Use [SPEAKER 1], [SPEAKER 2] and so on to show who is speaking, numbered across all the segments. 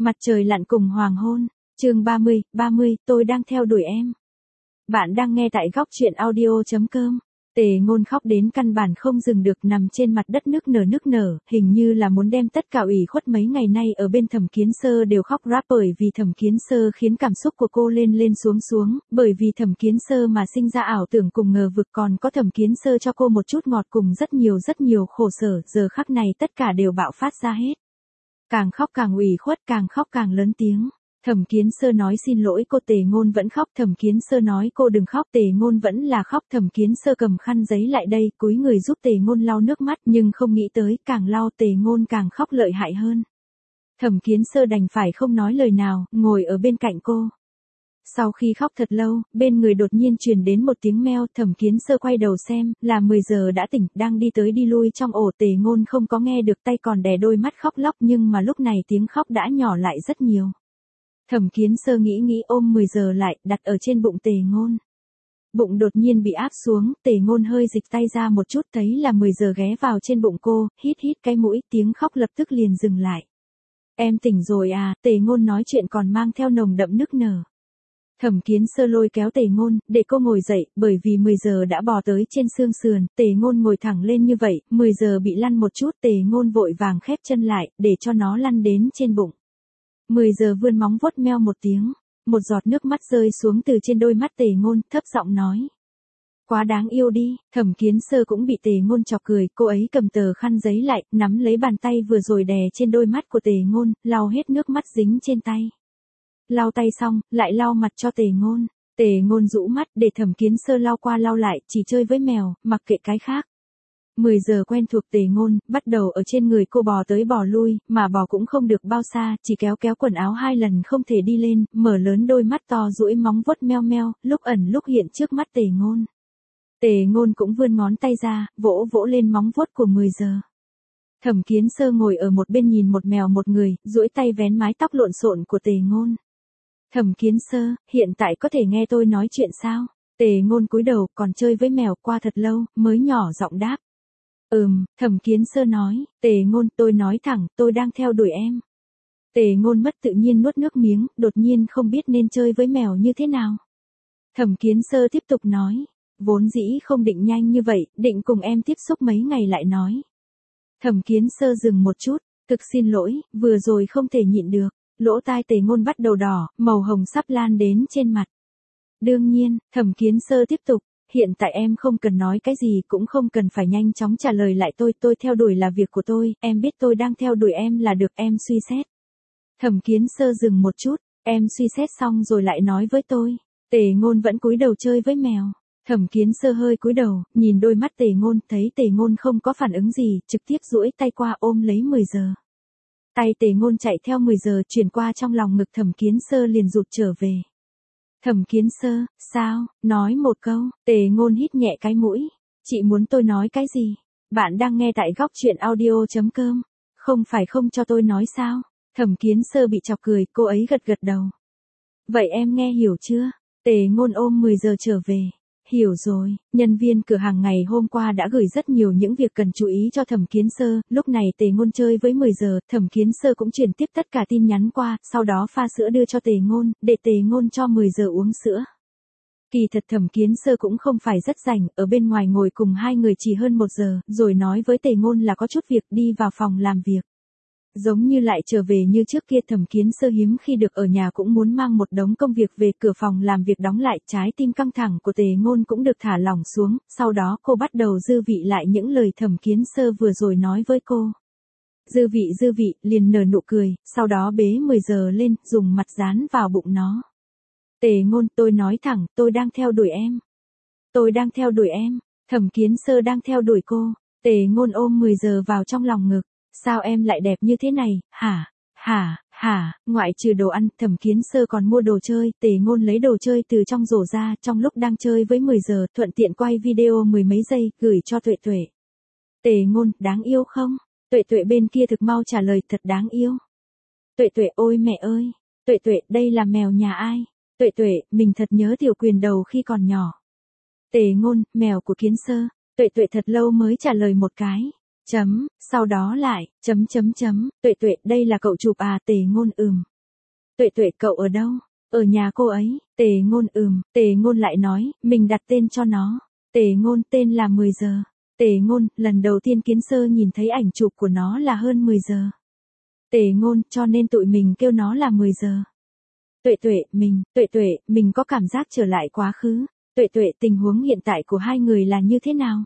[SPEAKER 1] Mặt trời lặn cùng hoàng hôn, chương 30, tôi đang theo đuổi em. Bạn đang nghe tại góc truyện audio.com. Tề Ngôn khóc đến căn bản không dừng được, nằm trên mặt đất nức nở, hình như là muốn đem tất cả ủy khuất mấy ngày nay ở bên Thẩm Kiến Sơ đều khóc rap, bởi vì Thẩm Kiến Sơ khiến cảm xúc của cô lên xuống, bởi vì Thẩm Kiến Sơ mà sinh ra ảo tưởng cùng ngờ vực, còn có Thẩm Kiến Sơ cho cô một chút ngọt cùng rất nhiều khổ sở, giờ khắc này tất cả đều bạo phát ra hết. Càng khóc càng ủy khuất, càng khóc càng lớn tiếng. Thẩm Kiến Sơ nói xin lỗi cô, Tề Ngôn vẫn khóc. Thẩm Kiến Sơ nói cô đừng khóc, Tề Ngôn vẫn là khóc. Thẩm Kiến Sơ cầm khăn giấy lại đây, cúi người giúp Tề Ngôn lau nước mắt, nhưng không nghĩ tới, càng lau Tề Ngôn càng khóc lợi hại hơn. Thẩm Kiến Sơ đành phải không nói lời nào, ngồi ở bên cạnh cô. Sau khi khóc thật lâu, bên người đột nhiên truyền đến một tiếng meo. Thẩm Kiến Sơ quay đầu xem, là 10 giờ đã tỉnh, đang đi tới đi lui trong ổ. Tề Ngôn không có nghe được, tay còn đè đôi mắt khóc lóc, nhưng mà lúc này tiếng khóc đã nhỏ lại rất nhiều. Thẩm Kiến Sơ nghĩ ôm 10 giờ lại, đặt ở trên bụng Tề Ngôn. Bụng đột nhiên bị áp xuống, Tề Ngôn hơi dịch tay ra một chút, thấy là 10 giờ ghé vào trên bụng cô, hít cái mũi, tiếng khóc lập tức liền dừng lại. Em tỉnh rồi à? Tề Ngôn nói chuyện còn mang theo nồng đậm nức nở. Thẩm Kiến Sơ lôi kéo Tề Ngôn, để cô ngồi dậy, bởi vì 10 giờ đã bò tới trên xương sườn. Tề Ngôn ngồi thẳng lên như vậy, 10 giờ bị lăn một chút, Tề Ngôn vội vàng khép chân lại, để cho nó lăn đến trên bụng. 10 giờ vươn móng vuốt meo một tiếng, một giọt nước mắt rơi xuống từ trên đôi mắt Tề Ngôn, thấp giọng nói. Quá đáng yêu đi. Thẩm Kiến Sơ cũng bị Tề Ngôn chọc cười, cô ấy cầm tờ khăn giấy lại, nắm lấy bàn tay vừa rồi đè trên đôi mắt của Tề Ngôn, lau hết nước mắt dính trên tay. Lau tay xong, lại lau mặt cho Tề Ngôn. Tề Ngôn rũ mắt, để Thẩm Kiến Sơ lau qua lau lại, chỉ chơi với mèo, mặc kệ cái khác. 10 giờ quen thuộc Tề Ngôn, bắt đầu ở trên người cô bò tới bò lui, mà bò cũng không được bao xa, chỉ kéo quần áo 2 lần không thể đi lên, mở lớn đôi mắt to duỗi móng vuốt meo, lúc ẩn lúc hiện trước mắt Tề Ngôn. Tề Ngôn cũng vươn ngón tay ra, vỗ lên móng vuốt của 10 giờ. Thẩm Kiến Sơ ngồi ở một bên nhìn một mèo một người, duỗi tay vén mái tóc lộn xộn của Tề Ngôn. Thẩm Kiến Sơ, hiện tại có thể nghe tôi nói chuyện sao? Tề Ngôn cúi đầu, còn chơi với mèo qua thật lâu, mới nhỏ giọng đáp. Thẩm Kiến Sơ nói. Tề Ngôn, tôi nói thẳng, tôi đang theo đuổi em. Tề Ngôn mất tự nhiên nuốt nước miếng, đột nhiên không biết nên chơi với mèo như thế nào. Thẩm Kiến Sơ tiếp tục nói. Vốn dĩ không định nhanh như vậy, định cùng em tiếp xúc mấy ngày lại nói. Thẩm Kiến Sơ dừng một chút, thực xin lỗi, vừa rồi không thể nhịn được. Lỗ tai Tề Ngôn bắt đầu đỏ, màu hồng sắp lan đến trên mặt. Đương nhiên, Thẩm Kiến Sơ tiếp tục, hiện tại em không cần nói cái gì, cũng không cần phải nhanh chóng trả lời lại tôi theo đuổi là việc của tôi, em biết tôi đang theo đuổi em là được, em suy xét. Thẩm Kiến Sơ dừng một chút, em suy xét xong rồi lại nói với tôi. Tề Ngôn vẫn cúi đầu chơi với mèo. Thẩm Kiến Sơ hơi cúi đầu, nhìn đôi mắt Tề Ngôn, thấy Tề Ngôn không có phản ứng gì, trực tiếp duỗi tay qua ôm lấy 10 giờ. Tay Tề Ngôn chạy theo 10 giờ chuyển qua trong lòng ngực Thẩm Kiến Sơ liền rụt trở về. Thẩm Kiến Sơ, sao? Nói một câu. Tề Ngôn hít nhẹ cái mũi. Chị muốn tôi nói cái gì? Bạn đang nghe tại góc truyện audio.com. Không phải không cho tôi nói sao? Thẩm Kiến Sơ bị chọc cười, cô ấy gật đầu. Vậy em nghe hiểu chưa? Tề Ngôn ôm 10 giờ trở về. Hiểu rồi, nhân viên cửa hàng ngày hôm qua đã gửi rất nhiều những việc cần chú ý cho Thẩm Kiến Sơ, lúc này Tề Ngôn chơi với 10 giờ, Thẩm Kiến Sơ cũng chuyển tiếp tất cả tin nhắn qua, sau đó pha sữa đưa cho Tề Ngôn, để Tề Ngôn cho 10 giờ uống sữa. Kỳ thật Thẩm Kiến Sơ cũng không phải rất rảnh, ở bên ngoài ngồi cùng hai người chỉ hơn 1 giờ, rồi nói với Tề Ngôn là có chút việc đi vào phòng làm việc. Giống như lại trở về như trước kia, Thẩm Kiến Sơ hiếm khi được ở nhà cũng muốn mang một đống công việc về, cửa phòng làm việc đóng lại, trái tim căng thẳng của Tề Ngôn cũng được thả lỏng xuống, sau đó cô bắt đầu dư vị lại những lời Thẩm Kiến Sơ vừa rồi nói với cô. Dư vị, liền nở nụ cười, sau đó bế 10 giờ lên, dùng mặt dán vào bụng nó. Tề Ngôn, tôi nói thẳng, tôi đang theo đuổi em. Tôi đang theo đuổi em. Thẩm Kiến Sơ đang theo đuổi cô. Tề Ngôn ôm 10 giờ vào trong lòng ngực. Sao em lại đẹp như thế này, hả, ngoại trừ đồ ăn, Thẩm Kiến Sơ còn mua đồ chơi, Tề Ngôn lấy đồ chơi từ trong rổ ra, trong lúc đang chơi với 10 giờ, thuận tiện quay video 10 mấy giây, gửi cho Tuệ. Tề Ngôn, đáng yêu không? Tuệ bên kia thực mau trả lời, thật đáng yêu. Tuệ, ôi mẹ ơi, Tuệ, đây là mèo nhà ai? Tuệ, mình thật nhớ Tiểu Quyền đầu khi còn nhỏ. Tề Ngôn, mèo của Kiến Sơ. Tuệ thật lâu mới trả lời một cái. Sau đó lại, Tuệ, đây là cậu chụp à? Tề Ngôn, Tuệ Tuệ cậu ở đâu? Ở nhà cô ấy. Tề Ngôn Tề Ngôn lại nói, mình đặt tên cho nó. Tề Ngôn tên là 10 giờ. Tề Ngôn, lần đầu tiên Kiến Sơ nhìn thấy ảnh chụp của nó là hơn 10 giờ. Tề Ngôn, cho nên tụi mình kêu nó là 10 giờ. Tuệ Tuệ, mình có cảm giác trở lại quá khứ. Tuệ Tuệ, tình huống hiện tại của hai người là như thế nào?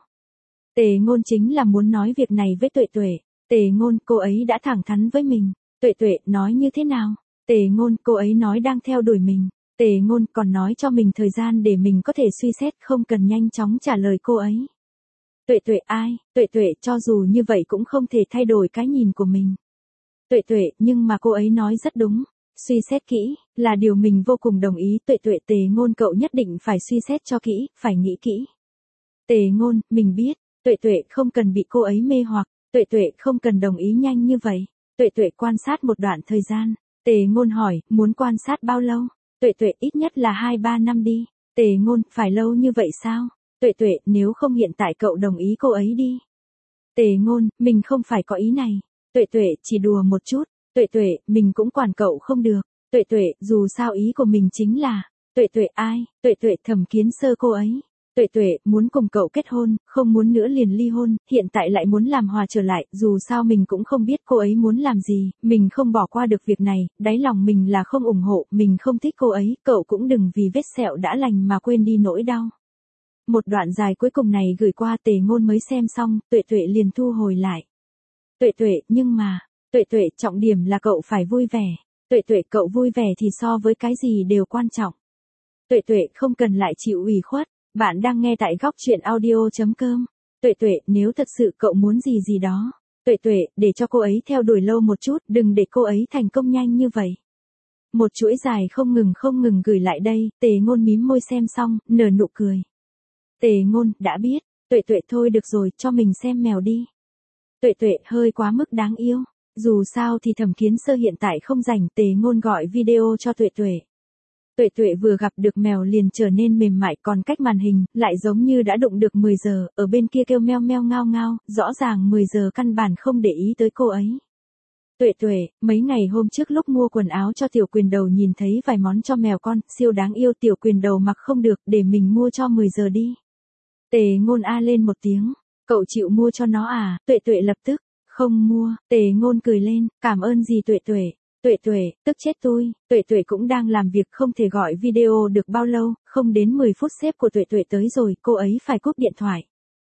[SPEAKER 1] Tề Ngôn chính là muốn nói việc này với Tuệ Tuệ. Tề Ngôn, cô ấy đã thẳng thắn với mình. Tuệ Tuệ, nói như thế nào? Tề Ngôn, cô ấy nói đang theo đuổi mình. Tề Ngôn còn nói cho mình thời gian để mình có thể suy xét, không cần nhanh chóng trả lời cô ấy. Tuệ Tuệ ai? Tuệ Tuệ, cho dù như vậy cũng không thể thay đổi cái nhìn của mình. Tuệ Tuệ, nhưng mà cô ấy nói rất đúng. Suy xét kỹ, là điều mình vô cùng đồng ý. Tuệ Tuệ, Tề Ngôn cậu nhất định phải suy xét cho kỹ, phải nghĩ kỹ. Tề Ngôn, mình biết. Tuệ Tuệ không cần bị cô ấy mê hoặc. Tuệ Tuệ không cần đồng ý nhanh như vậy. Tuệ Tuệ quan sát một đoạn thời gian. Tề Ngôn hỏi, muốn quan sát bao lâu? Tuệ Tuệ, ít nhất là 2-3 năm đi. Tề Ngôn, phải lâu như vậy sao? Tuệ Tuệ, nếu không hiện tại cậu đồng ý cô ấy đi. Tề Ngôn, mình không phải có ý này. Tuệ Tuệ, chỉ đùa một chút. Tuệ Tuệ, mình cũng quản cậu không được. Tuệ Tuệ, dù sao ý của mình chính là. Tuệ Tuệ ai? Tuệ Tuệ, Thẩm Kiến Sơ cô ấy. Tuệ Tuệ, muốn cùng cậu kết hôn, không muốn nữa liền ly hôn, hiện tại lại muốn làm hòa trở lại, dù sao mình cũng không biết cô ấy muốn làm gì, mình không bỏ qua được việc này, đáy lòng mình là không ủng hộ, mình không thích cô ấy, cậu cũng đừng vì vết sẹo đã lành mà quên đi nỗi đau. Một đoạn dài cuối cùng này gửi qua Tề Ngôn mới xem xong, Tuệ Tuệ liền thu hồi lại. Tuệ Tuệ, nhưng mà, Tuệ Tuệ, trọng điểm là cậu phải vui vẻ. Tuệ Tuệ, cậu vui vẻ thì so với cái gì đều quan trọng. Tuệ Tuệ, không cần lại chịu ủy khuất. Bạn đang nghe tại góc truyện audio.com. Tuệ Tuệ, nếu thật sự cậu muốn gì gì đó. Tuệ Tuệ, để cho cô ấy theo đuổi lâu một chút, đừng để cô ấy thành công nhanh như vậy. Một chuỗi dài không ngừng gửi lại đây, Tề Ngôn mím môi xem xong, nở nụ cười. Tề Ngôn, đã biết. Tuệ Tuệ, thôi được rồi, cho mình xem mèo đi. Tuệ Tuệ, hơi quá mức đáng yêu. Dù sao thì Thẩm Kiến Sơ hiện tại không rảnh. Tề Ngôn gọi video cho Tuệ Tuệ. Tuệ Tuệ vừa gặp được mèo liền trở nên mềm mại, còn cách màn hình, lại giống như đã đụng được 10 giờ, ở bên kia kêu meo meo ngao ngao, rõ ràng 10 giờ căn bản không để ý tới cô ấy. Tuệ Tuệ, mấy ngày hôm trước lúc mua quần áo cho Tiểu Quyền Đầu nhìn thấy vài món cho mèo con, siêu đáng yêu. Tiểu Quyền Đầu mặc không được, để mình mua cho 10 giờ đi. Tề Ngôn a lên một tiếng, cậu chịu mua cho nó à? Tuệ Tuệ lập tức, không mua. Tề Ngôn cười lên, cảm ơn gì Tuệ Tuệ. Tuệ Tuệ, tức chết tôi. Tuệ Tuệ cũng đang làm việc không thể gọi video được bao lâu, không đến 10 phút sếp của Tuệ Tuệ tới rồi, cô ấy phải cúp điện thoại.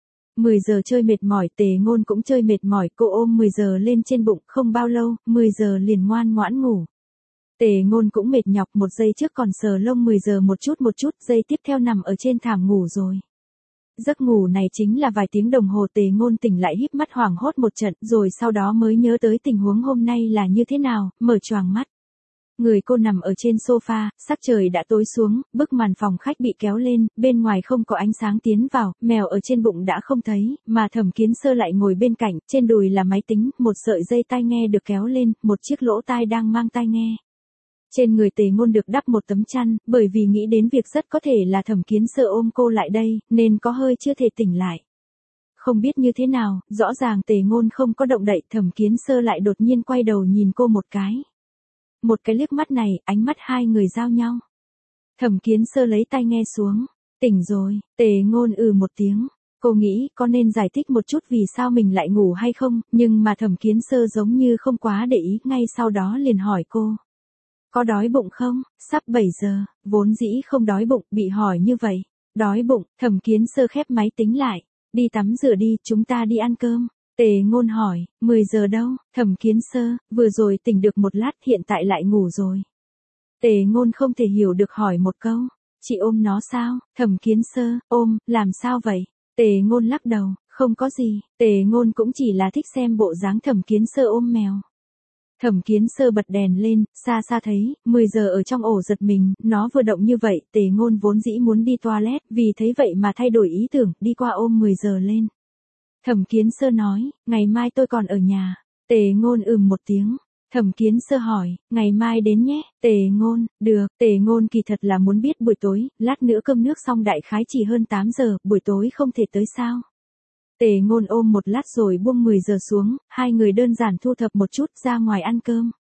[SPEAKER 1] 10 giờ chơi mệt mỏi, Tề Ngôn cũng chơi mệt mỏi, cô ôm 10 giờ lên trên bụng, không bao lâu, 10 giờ liền ngoan ngoãn ngủ. Tề Ngôn cũng mệt nhọc, một giây trước còn sờ lông 10 giờ một chút, giây tiếp theo nằm ở trên thảm ngủ rồi. Giấc ngủ này chính là vài tiếng đồng hồ. Tề Ngôn tỉnh lại híp mắt hoảng hốt một trận, rồi sau đó mới nhớ tới tình huống hôm nay là như thế nào, mở choàng mắt. Người cô nằm ở trên sofa, sắc trời đã tối xuống, bức màn phòng khách bị kéo lên, bên ngoài không có ánh sáng tiến vào, mèo ở trên bụng đã không thấy, mà Thẩm Kiến Sơ lại ngồi bên cạnh, trên đùi là máy tính, một sợi dây tai nghe được kéo lên, một chiếc lỗ tai đang mang tai nghe. Trên người Tề Ngôn được đắp một tấm chăn, bởi vì nghĩ đến việc rất có thể là Thẩm Kiến Sơ ôm cô lại đây, nên có hơi chưa thể tỉnh lại. Không biết như thế nào, rõ ràng Tề Ngôn không có động đậy, Thẩm Kiến Sơ lại đột nhiên quay đầu nhìn cô một cái. Một cái liếc mắt này, ánh mắt hai người giao nhau. Thẩm Kiến Sơ lấy tai nghe xuống. Tỉnh rồi. Tề Ngôn một tiếng. Cô nghĩ có nên giải thích một chút vì sao mình lại ngủ hay không, nhưng mà Thẩm Kiến Sơ giống như không quá để ý, ngay sau đó liền hỏi cô. Có đói bụng không? Sắp 7 giờ, vốn dĩ không đói bụng, bị hỏi như vậy. Đói bụng, Thẩm Kiến Sơ khép máy tính lại. Đi tắm rửa đi, chúng ta đi ăn cơm. Tề Ngôn hỏi, 10 giờ đâu? Thẩm Kiến Sơ, vừa rồi tỉnh được một lát, hiện tại lại ngủ rồi. Tề Ngôn không thể hiểu được hỏi một câu. Chị ôm nó sao? Thẩm Kiến Sơ, ôm, làm sao vậy? Tề Ngôn lắc đầu, không có gì. Tề Ngôn cũng chỉ là thích xem bộ dáng Thẩm Kiến Sơ ôm mèo. Thẩm Kiến Sơ bật đèn lên, xa xa thấy, 10 giờ ở trong ổ giật mình, nó vừa động như vậy, Tề Ngôn vốn dĩ muốn đi toilet, vì thấy vậy mà thay đổi ý tưởng, đi qua ôm 10 giờ lên. Thẩm Kiến Sơ nói, ngày mai tôi còn ở nhà. Tề Ngôn một tiếng. Thẩm Kiến Sơ hỏi, ngày mai đến nhé. Tề Ngôn, được. Tề Ngôn kỳ thật là muốn biết buổi tối, lát nữa cơm nước xong đại khái chỉ hơn 8 giờ, buổi tối không thể tới sao. Tề Ngôn ôm một lát rồi buông 10 giờ xuống, hai người đơn giản thu thập một chút ra ngoài ăn cơm.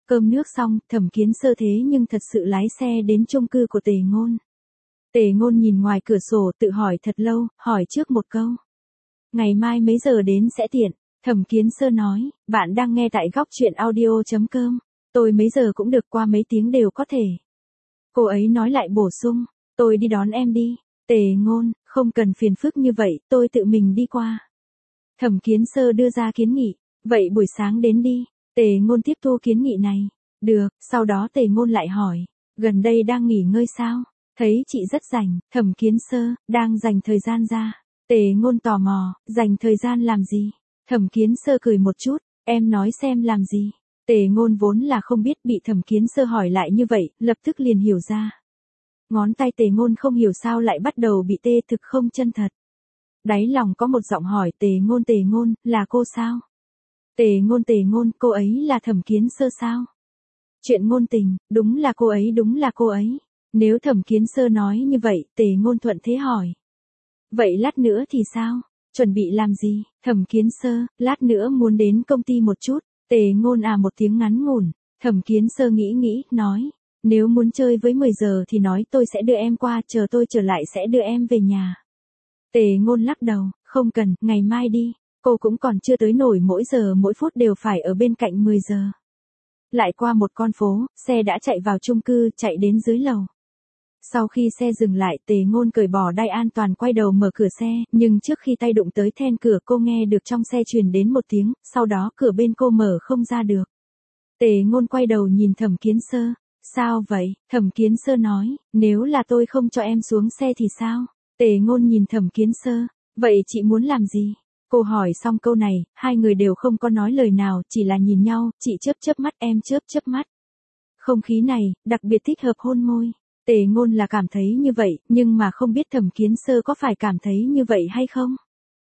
[SPEAKER 1] Cơm nước xong, Thẩm Kiến Sơ thế nhưng thật sự lái xe đến chung cư của Tề Ngôn. Tề Ngôn nhìn ngoài cửa sổ tự hỏi thật lâu, hỏi trước một câu. Ngày mai mấy giờ đến sẽ tiện? Thẩm Kiến Sơ nói, bạn đang nghe tại góc truyện audio.com. Tôi mấy giờ cũng được, qua mấy tiếng đều có thể. Cô ấy nói lại bổ sung, tôi đi đón em đi. Tề Ngôn, không cần phiền phức như vậy, tôi tự mình đi qua. Thẩm Kiến Sơ đưa ra kiến nghị, vậy buổi sáng đến đi. Tề Ngôn tiếp thu kiến nghị này. Được, sau đó Tề Ngôn lại hỏi, gần đây đang nghỉ ngơi sao? Thấy chị rất rảnh. Thẩm Kiến Sơ, đang dành thời gian ra. Tề Ngôn tò mò, dành thời gian làm gì? Thẩm Kiến Sơ cười một chút, em nói xem làm gì? Tề Ngôn vốn là không biết, bị Thẩm Kiến Sơ hỏi lại như vậy, lập tức liền hiểu ra. Ngón tay Tề Ngôn không hiểu sao lại bắt đầu bị tê, thực không chân thật. Đáy lòng có một giọng hỏi, Tề Ngôn, là cô sao? Tề Ngôn, cô ấy là Thẩm Kiến Sơ sao? Chuyện ngôn tình, đúng là cô ấy. Nếu Thẩm Kiến Sơ nói như vậy, Tề Ngôn thuận thế hỏi. Vậy lát nữa thì sao? Chuẩn bị làm gì? Thẩm Kiến Sơ, lát nữa muốn đến công ty một chút. Tề Ngôn một tiếng ngắn ngủn. Thẩm Kiến Sơ nghĩ, nói. Nếu muốn chơi với 10 giờ thì nói tôi sẽ đưa em qua, chờ tôi trở lại sẽ đưa em về nhà. Tề Ngôn lắc đầu, không cần, ngày mai đi. Cô cũng còn chưa tới nổi mỗi giờ mỗi phút đều phải ở bên cạnh 10 giờ. Lại qua một con phố, xe đã chạy vào chung cư, chạy đến dưới lầu. Sau khi xe dừng lại, Tề Ngôn cởi bỏ đai an toàn, quay đầu mở cửa xe, nhưng trước khi tay đụng tới then cửa, cô nghe được trong xe truyền đến một tiếng, sau đó cửa bên cô mở không ra được. Tề Ngôn quay đầu nhìn Thẩm Kiến Sơ, sao vậy? Thẩm Kiến Sơ nói, nếu là tôi không cho em xuống xe thì sao? Tề Ngôn nhìn Thẩm Kiến Sơ, vậy chị muốn làm gì? Cô hỏi xong câu này, hai người đều không có nói lời nào, chỉ là nhìn nhau, chị chớp mắt, em chớp mắt. Không khí này, đặc biệt thích hợp hôn môi. Tề Ngôn là cảm thấy như vậy, nhưng mà không biết Thẩm Kiến Sơ có phải cảm thấy như vậy hay không?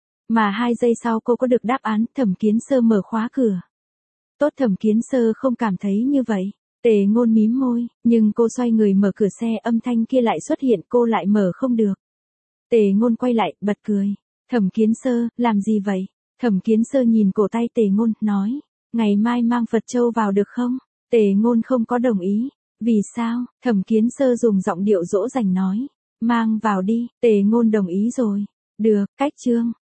[SPEAKER 1] Mà 2 giây sau cô có được đáp án, Thẩm Kiến Sơ mở khóa cửa. Tốt, Thẩm Kiến Sơ không cảm thấy như vậy. Tề Ngôn mím môi, nhưng cô xoay người mở cửa xe, âm thanh kia lại xuất hiện, cô lại mở không được. Tề Ngôn quay lại, bật cười. Thẩm Kiến Sơ, làm gì vậy? Thẩm Kiến Sơ nhìn cổ tay Tề Ngôn, nói, ngày mai mang Phật Châu vào được không? Tề Ngôn không có đồng ý. Vì sao? Thẩm Kiến Sơ dùng giọng điệu dỗ dành nói, mang vào đi. Tề Ngôn đồng ý rồi. Được, cách chương.